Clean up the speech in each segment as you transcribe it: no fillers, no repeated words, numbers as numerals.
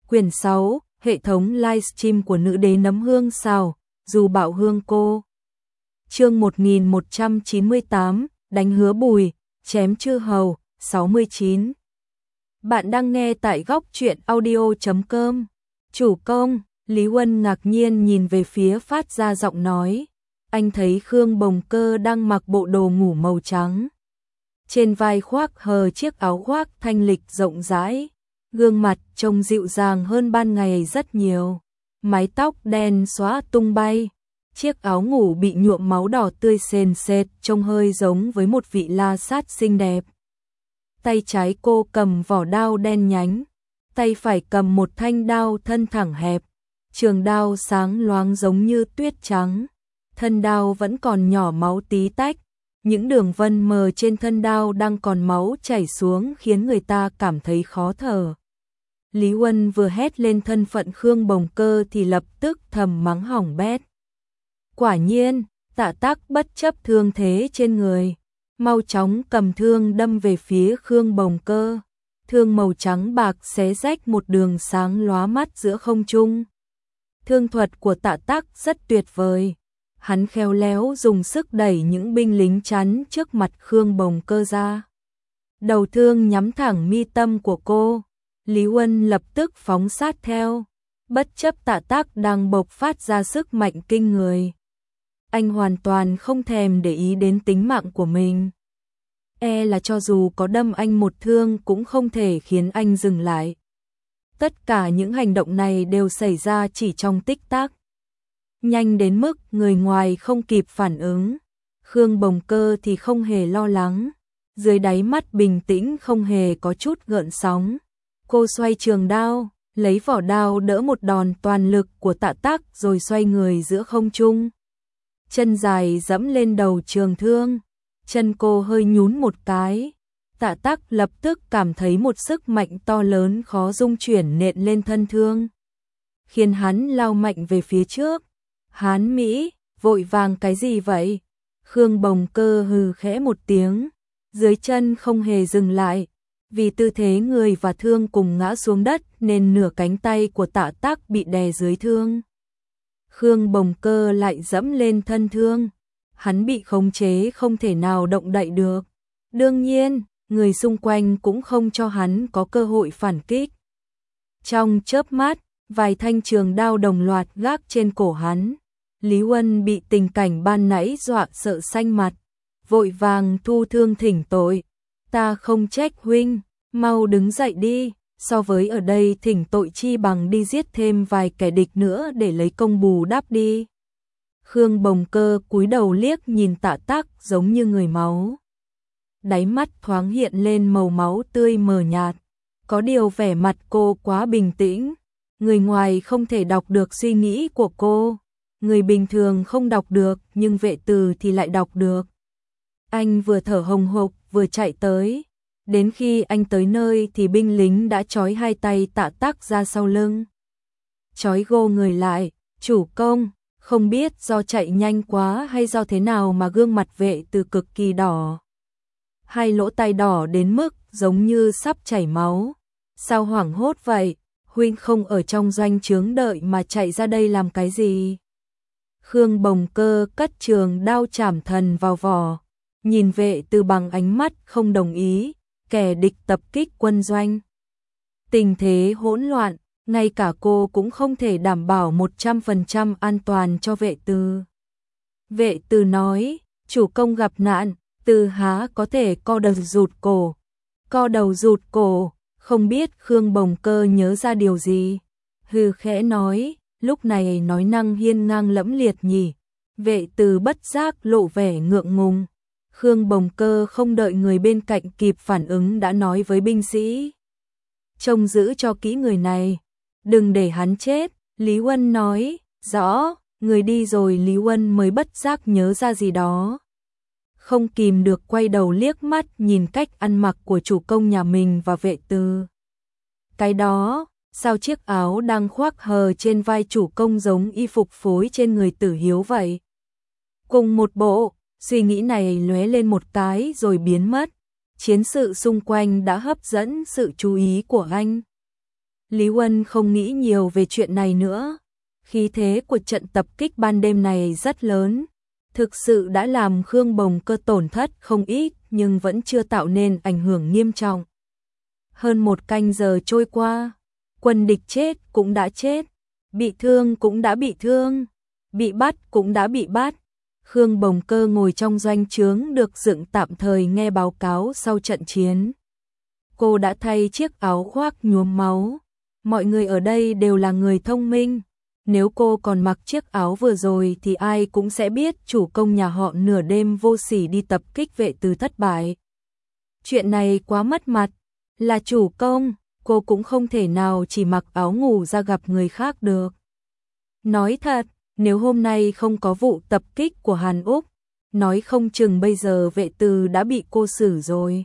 Quyển 6, hệ thống livestream của nữ đế nấm hương xào, dù bạo hương cô. Chương 1198, đánh hứa Bùi, chém chư hầu, 69. Bạn đang nghe tại góc truyện audio.com. Chủ công, Lý Huân ngạc nhiên nhìn về phía phát ra giọng nói. Anh thấy Khương Bồng Cơ đang mặc bộ đồ ngủ màu trắng. Trên vai khoác hờ chiếc áo khoác thanh lịch rộng rãi. Gương mặt trông dịu dàng hơn ban ngày rất nhiều. Mái tóc đen xóa tung bay. Chiếc áo ngủ bị nhuộm máu đỏ tươi sền sệt trông hơi giống với một vị la sát xinh đẹp. Tay trái cô cầm vỏ đao đen nhánh. Tay phải cầm một thanh đao thân thẳng hẹp. Trường đao sáng loáng giống như tuyết trắng. Thân đao vẫn còn nhỏ máu tí tách. Những đường vân mờ trên thân đao đang còn máu chảy xuống khiến người ta cảm thấy khó thở. Lý Huân vừa hét lên thân phận Khương Bồng Cơ thì lập tức thầm mắng hỏng bét. Quả nhiên, Tạ Tắc bất chấp thương thế trên người, mau chóng cầm thương đâm về phía Khương Bồng Cơ. Thương màu trắng bạc xé rách một đường sáng lóa mắt giữa không trung. Thương thuật của Tạ Tắc rất tuyệt vời. Hắn khéo léo dùng sức đẩy những binh lính chắn trước mặt Khương Bồng Cơ ra. Đầu thương nhắm thẳng mi tâm của cô. Lý Huân lập tức phóng sát theo, bất chấp Tạ Tắc đang bộc phát ra sức mạnh kinh người. Anh hoàn toàn không thèm để ý đến tính mạng của mình. Là cho dù có đâm anh một thương cũng không thể khiến anh dừng lại. Tất cả những hành động này đều xảy ra chỉ trong tích tắc. Nhanh đến mức người ngoài không kịp phản ứng. Khương Bồng Cơ thì không hề lo lắng. Dưới đáy mắt bình tĩnh không hề có chút gợn sóng. Cô xoay trường đao, lấy vỏ đao đỡ một đòn toàn lực của Tạ Tắc rồi xoay người giữa không trung. Chân dài dẫm lên đầu trường thương, chân cô hơi nhún một cái. Tạ Tắc lập tức cảm thấy một sức mạnh to lớn khó dung chuyển nện lên thân thương, khiến hắn lao mạnh về phía trước. Hán Mỹ, vội vàng cái gì vậy? Khương Bồng Cơ hừ khẽ một tiếng, dưới chân không hề dừng lại. Vì tư thế người và thương cùng ngã xuống đất nên nửa cánh tay của Tạ Tắc bị đè dưới thương. Khương Bồng Cơ lại dẫm lên thân thương. Hắn bị khống chế không thể nào động đậy được. Đương nhiên, người xung quanh cũng không cho hắn có cơ hội phản kích. Trong chớp mắt, vài thanh trường đao đồng loạt gác trên cổ hắn. Lý Huân bị tình cảnh ban nãy dọa sợ xanh mặt, vội vàng thu thương thỉnh tội. Ta không trách huynh, mau đứng dậy đi, so với ở đây thỉnh tội chi bằng đi giết thêm vài kẻ địch nữa để lấy công bù đắp đi. Khương Bồng Cơ cúi đầu liếc nhìn Tạ Tắc giống như người máu. Đáy mắt thoáng hiện lên màu máu tươi mờ nhạt, có điều vẻ mặt cô quá bình tĩnh. Người ngoài không thể đọc được suy nghĩ của cô, người bình thường không đọc được nhưng Vệ Từ thì lại đọc được. Anh vừa thở hồng hộc vừa chạy tới. Đến khi anh tới nơi thì binh lính đã trói hai tay Tạ Tắc ra sau lưng. Trói gô người lại, chủ công, không biết do chạy nhanh quá hay do thế nào mà gương mặt Vệ Từ cực kỳ đỏ. Hai lỗ tai đỏ đến mức giống như sắp chảy máu. Sao hoảng hốt vậy? Huynh không ở trong doanh trướng đợi mà chạy ra đây làm cái gì? Khương Bồng Cơ cất trường đao chảm thần vào vỏ. Nhìn Vệ Từ bằng ánh mắt không đồng ý, kẻ địch tập kích quân doanh. Tình thế hỗn loạn, ngay cả cô cũng không thể đảm bảo 100% an toàn cho Vệ Từ. Vệ Từ nói, chủ công gặp nạn, Từ há có thể co đầu rụt cổ. Co đầu rụt cổ, không biết Khương Bồng Cơ nhớ ra điều gì. Hừ khẽ nói, lúc này nói năng hiên ngang lẫm liệt nhỉ. Vệ Từ bất giác lộ vẻ ngượng ngùng. Khương Bồng Cơ không đợi người bên cạnh kịp phản ứng đã nói với binh sĩ. Trông giữ cho kỹ người này, đừng để hắn chết. Lý Huân nói, rõ, người đi rồi. Lý Huân mới bất giác nhớ ra gì đó. Không kìm được quay đầu liếc mắt nhìn cách ăn mặc của chủ công nhà mình và Vệ Từ. Cái đó, sao chiếc áo đang khoác hờ trên vai chủ công giống y phục phối trên người Tử Hiếu vậy? Cùng một bộ. Suy nghĩ này lóe lên một cái rồi biến mất. Chiến sự xung quanh đã hấp dẫn sự chú ý của anh. Lý Huân không nghĩ nhiều về chuyện này nữa. Khí thế của trận tập kích ban đêm này rất lớn, thực sự đã làm Khương Bồng Cơ tổn thất không ít nhưng vẫn chưa tạo nên ảnh hưởng nghiêm trọng. Hơn 1 canh giờ trôi qua, quân địch chết cũng đã chết, bị thương cũng đã bị thương, bị bắt cũng đã bị bắt. Khương Bồng Cơ ngồi trong doanh trướng được dựng tạm thời nghe báo cáo sau trận chiến. Cô đã thay chiếc áo khoác nhuốm máu. Mọi người ở đây đều là người thông minh. Nếu cô còn mặc chiếc áo vừa rồi thì ai cũng sẽ biết chủ công nhà họ nửa đêm vô sỉ đi tập kích vệ từ thất bại. Chuyện này quá mất mặt. Là chủ công, cô cũng không thể nào chỉ mặc áo ngủ ra gặp người khác được. Nói thật, nếu hôm nay không có vụ tập kích của Hàn Úc, nói không chừng bây giờ vệ từ đã bị cô xử rồi.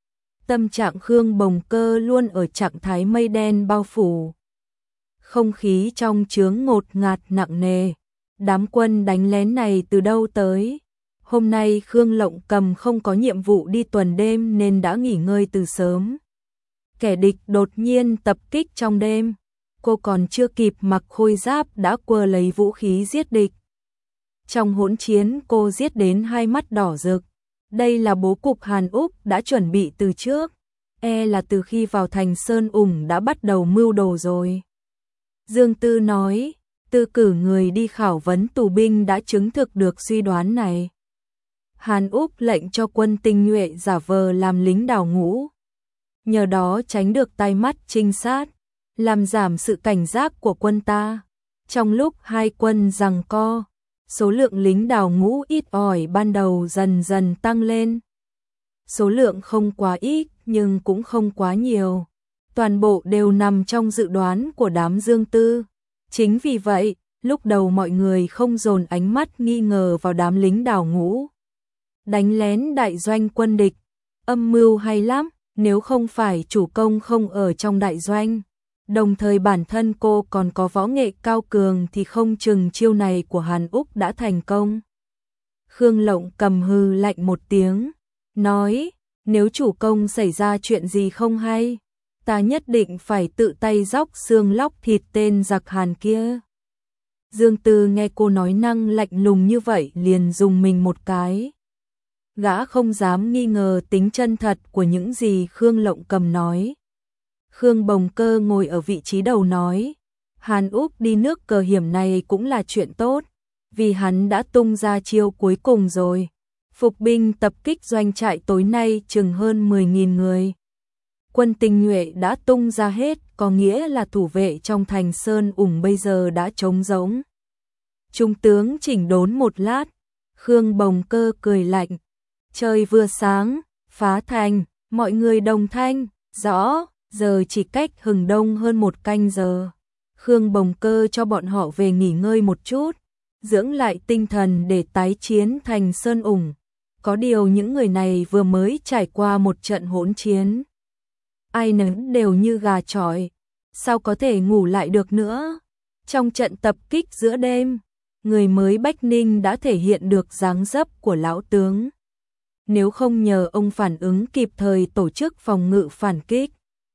Tâm trạng Khương Bồng Cơ luôn ở trạng thái mây đen bao phủ. Không khí trong trướng ngột ngạt nặng nề. Đám quân đánh lén này từ đâu tới? Hôm nay Khương Lộng Cầm không có nhiệm vụ đi tuần đêm nên đã nghỉ ngơi từ sớm. Kẻ địch đột nhiên tập kích trong đêm. Cô còn chưa kịp mặc khôi giáp đã quơ lấy vũ khí giết địch. Trong hỗn chiến cô giết đến hai mắt đỏ rực. Đây là bố cục Hàn Úc đã chuẩn bị từ trước. Là từ khi vào thành Sơn Ủng đã bắt đầu mưu đồ rồi. Dương Tư nói, Tư cử người đi khảo vấn tù binh đã chứng thực được suy đoán này. Hàn Úc lệnh cho quân tinh nhuệ giả vờ làm lính đào ngũ. Nhờ đó tránh được tai mắt trinh sát, làm giảm sự cảnh giác của quân ta. Trong lúc hai quân giằng co, số lượng lính đào ngũ ít ỏi ban đầu dần dần tăng lên. Số lượng không quá ít nhưng cũng không quá nhiều. Toàn bộ đều nằm trong dự đoán của đám Dương Tư. Chính vì vậy, lúc đầu mọi người không dồn ánh mắt nghi ngờ vào đám lính đào ngũ. Đánh lén đại doanh quân địch, âm mưu hay lắm, nếu không phải chủ công không ở trong đại doanh. Đồng thời bản thân cô còn có võ nghệ cao cường thì không chừng chiêu này của Hàn Úc đã thành công. Khương Lộng Cầm hừ lạnh một tiếng, nói, nếu chủ công xảy ra chuyện gì không hay, ta nhất định phải tự tay róc xương lóc thịt tên giặc Hàn kia. Dương Tư nghe cô nói năng lạnh lùng như vậy liền dùng mình một cái. Gã không dám nghi ngờ tính chân thật của những gì Khương Lộng Cầm nói. Khương Bồng Cơ ngồi ở vị trí đầu nói, Hàn Úc đi nước cờ hiểm này cũng là chuyện tốt, vì hắn đã tung ra chiêu cuối cùng rồi. Phục binh tập kích doanh trại tối nay chừng hơn 10.000 người. Quân tinh nhuệ đã tung ra hết, có nghĩa là thủ vệ trong thành Sơn Ủng bây giờ đã trống rỗng. Trung tướng chỉnh đốn một lát, Khương Bồng Cơ cười lạnh, trời vừa sáng, phá thành, mọi người đồng thanh, rõ, giờ chỉ cách hừng đông hơn 1 canh giờ. Khương Bồng Cơ cho bọn họ về nghỉ ngơi một chút, dưỡng lại tinh thần để tái chiến thành Sơn Ủng. Có điều những người này vừa mới trải qua một trận hỗn chiến. Ai nấy đều như gà chọi, sao có thể ngủ lại được nữa. Trong trận tập kích giữa đêm, người mới Bách Ninh đã thể hiện được dáng dấp của lão tướng. Nếu không nhờ ông phản ứng kịp thời tổ chức phòng ngự phản kích,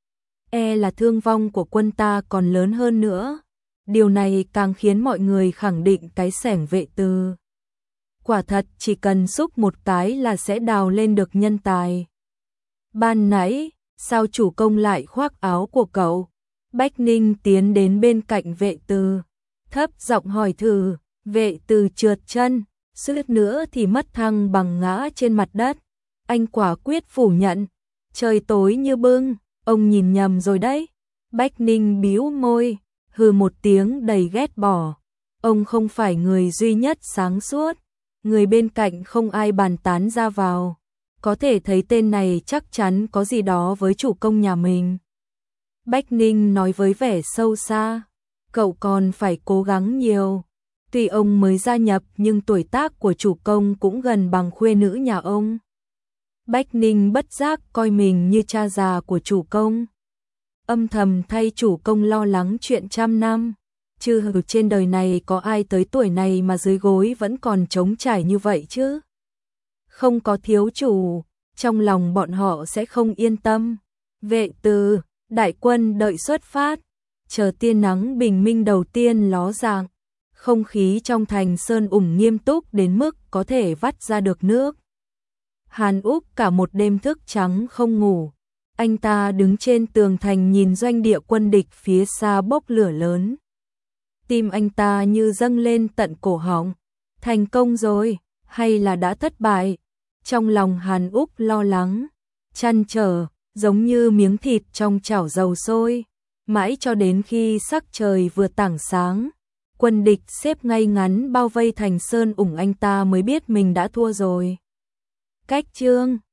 là thương vong của quân ta còn lớn hơn nữa. Điều này càng khiến mọi người khẳng định cái xẻng vệ từ. Quả thật chỉ cần xúc một cái là sẽ đào lên được nhân tài. Ban nãy, sao chủ công lại khoác áo của cậu? Bách Ninh tiến đến bên cạnh vệ từ, thấp giọng hỏi thử. Vệ từ trượt chân, suýt nữa thì mất thăng bằng ngã trên mặt đất. Anh quả quyết phủ nhận, trời tối như bưng, ông nhìn nhầm rồi đấy. Bách Ninh bĩu môi, hừ một tiếng đầy ghét bỏ. Ông không phải người duy nhất sáng suốt, người bên cạnh không ai bàn tán ra vào. Có thể thấy tên này chắc chắn có gì đó với chủ công nhà mình. Bách Ninh nói với vẻ sâu xa, cậu còn phải cố gắng nhiều. Tuy ông mới gia nhập nhưng tuổi tác của chủ công cũng gần bằng khuê nữ nhà ông. Bách Ninh bất giác coi mình như cha già của chủ công. Âm thầm thay chủ công lo lắng chuyện trăm năm. Chứ trên đời này có ai tới tuổi này mà dưới gối vẫn còn trống trải như vậy chứ? Không có thiếu chủ, trong lòng bọn họ sẽ không yên tâm. Vệ từ, đại quân đợi xuất phát, chờ tia nắng bình minh đầu tiên ló dạng, không khí trong thành Sơn Ủng nghiêm túc đến mức có thể vắt ra được nước. Hàn Úc cả một đêm thức trắng không ngủ. Anh ta đứng trên tường thành nhìn doanh địa quân địch phía xa bốc lửa lớn. Tim anh ta như dâng lên tận cổ họng. Thành công rồi, hay là đã thất bại? Trong lòng Hàn Úc lo lắng, trăn trở, giống như miếng thịt trong chảo dầu sôi. Mãi cho đến khi sắc trời vừa tảng sáng, quân địch xếp ngay ngắn bao vây thành Sơn Ủng, anh ta mới biết mình đã thua rồi. Cách chương